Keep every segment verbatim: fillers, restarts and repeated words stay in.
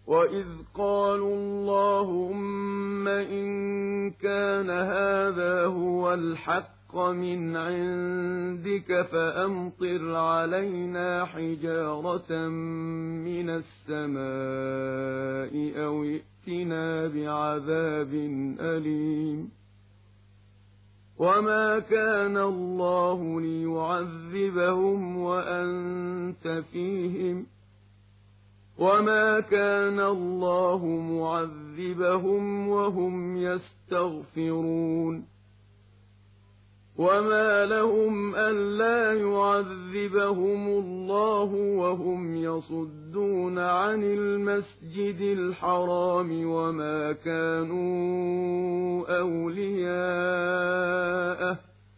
وَإِذْ قَالُوا اللَّهُمَّ إِن كَانَ هَٰذَا هُوَ الْحَقَّ مِنْ عِندِكَ فَأَمْطِرْ عَلَيْنَا حِجَارَةً مِّنَ السَّمَاءِ أَوْ ائْتِنَا بِعَذَابٍ أَلِيمٍ وَمَا كَانَ اللَّهُ لِيُعَذِّبَهُمْ وَأَنتَ فِيهِمْ وَمَا كَانَ اللَّهُ مُعَذِّبَهُمْ وَهُمْ يَسْتَغْفِرُونَ وَمَا لَهُمْ أَلَّا يُعَذِّبَهُمُ اللَّهُ وَهُمْ يَصُدُّونَ عَنِ الْمَسْجِدِ الْحَرَامِ وَمَا كَانُوا أَوْلِيَاءَهُ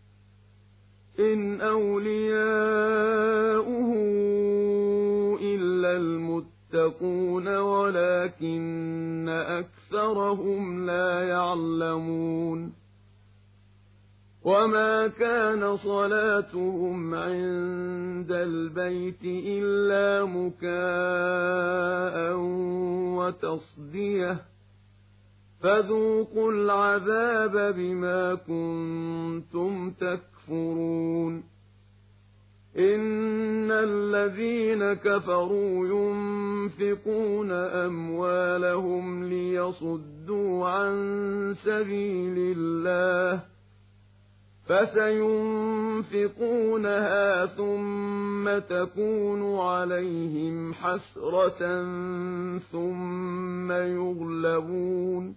إِنْ أَوْلِيَاؤُهُ إِلَّا الْمُتَّقُونَ وَلَكِنَّ أَكْثَرَهُمْ لَا يَعْلَمُونَ وَمَا كَانَ صَلَاتُهُمْ عِندَ الْبَيْتِ إِلَّا مُكَاءً وَتَصْدِيَةً فَذُوقُوا الْعَذَابَ بِمَا كُنتُمْ تَكْفُرُونَ إِنَّ الَّذِينَ كَفَرُوا يُنفِقُونَ أَمْوَالَهُمْ لِيَصُدُّوا عَن سَبِيلِ اللَّهِ فَسَيُنفِقُونَهَا ثُمَّ تَكُونُ عَلَيْهِمْ حَسْرَةً ثُمَّ يُغْلَبُونَ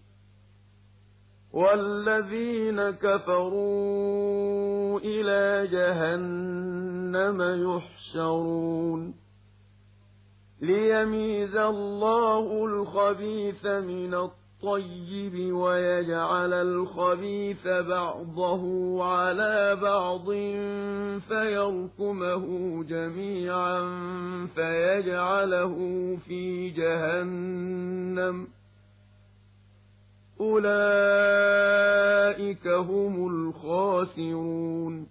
وَالَّذِينَ كَفَرُوا إِلَىٰ جَهَنَّمَ يُحْشَرُونَ لِيَمِيزَ اللَّهُ الْخَبِيثَ مِنَ الطَّيِّبِ وَيَجْعَلَ الْخَبِيثَ بَعْضَهُ عَلَىٰ بَعْضٍ فَيَرْكُمَهُ جَمِيعًا فَيَجْعَلَهُ فِي جَهَنَّمَ أُولَٰئِكَ هُمُ الْخَاسِرُونَ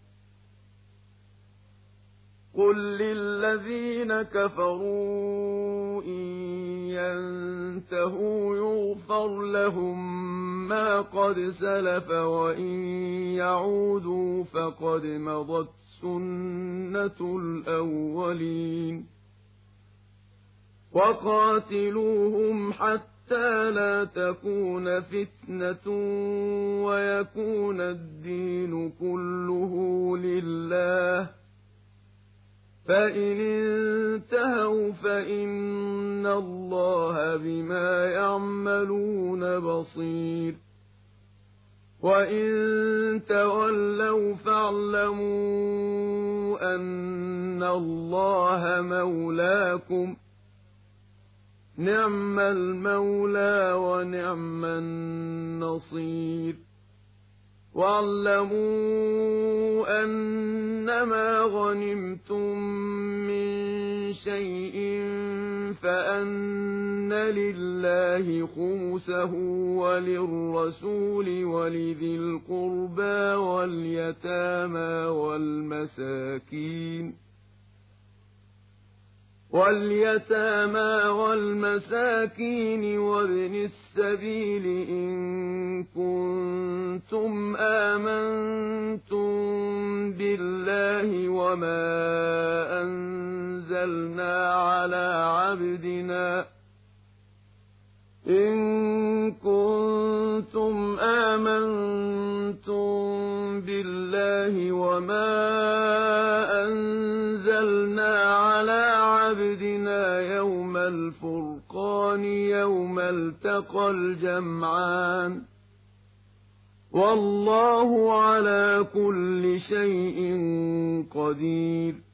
قُل لِّلَّذِينَ كَفَرُوا إِن يَنتَهُوا يُغْفَرْ لَهُم مَّا قَدْ سَلَفَ وَإِن يَعُودُوا فَقَدْ مَضَتْ سُنَّةُ الْأَوَّلِينَ وَقَاتِلُوهُمْ حَتَّىٰ لَا تَكُونَ فِتْنَةٌ وَيَكُونَ الدِّينُ كُلُّهُ لِلَّهِ فَإِنِ انتَهَوْا فَإِنَّ اللَّهَ بِمَا يَعْمَلُونَ بَصِيرٌ وَإِن تَوَلَّوْا فَاعْلَمُوا أَنَّ اللَّهَ مَوْلَاكُمْ نِعْمَ الْمَوْلَىٰ وَنِعْمَ النَّصِيرُ وَاعْلَمُوا أَنَّمَا غَنِمْتُم مِّن شَيْءٍ فَأَنَّ لِلَّهِ خُمُسَهُ وَلِلرَّسُولِ وَلِذِي الْقُرْبَىٰ وَالْيَتَامَىٰ وَالْمَسَاكِينِ وَالْيَتَامَىٰ وَالْمَسَاكِينِ وَابْنِ السَّبِيلِ إِن كُنتُمْ آمَنتُم بِاللَّهِ وَمَا أَنزَلْنَا عَلَىٰ عَبْدِنَا إِن كُنتُمْ آمَنتُم بِاللَّهِ وَمَا أَنزَلْنَا عَلَىٰ عَبْدِنَا يَوْمَ الْفُرْقَانِ يَوْمَ الْتَقَى الْجَمْعَانِ وَاللَّهُ عَلَىٰ كُلِّ شَيْءٍ قَدِيرٌ